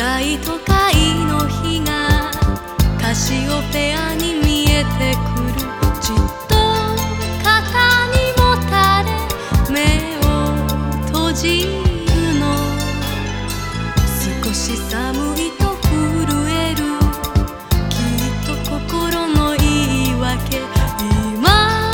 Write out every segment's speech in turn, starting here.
暗い都会の日がカシオペアに見えてくる。じっと肩にもたれ目を閉じるの。少し寒いと震える、きっと心の言い訳。今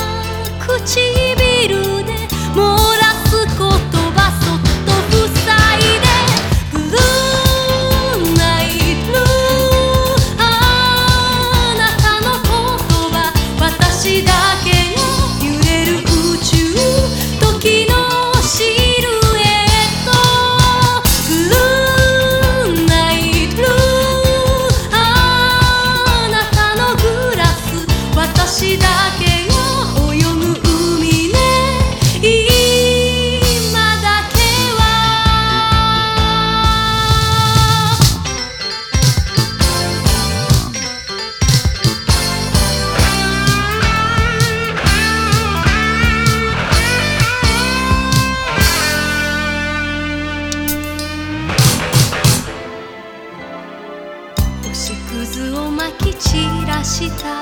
唇で漏らす言葉そっと塞いで。ブルーナイトブルー、あなたの言葉私だけが揺れる宇宙、時のシルエット。ブルーナイトブルー、あなたのグラス私だけが泳ぐ海ね。今だけは星屑をまき散らした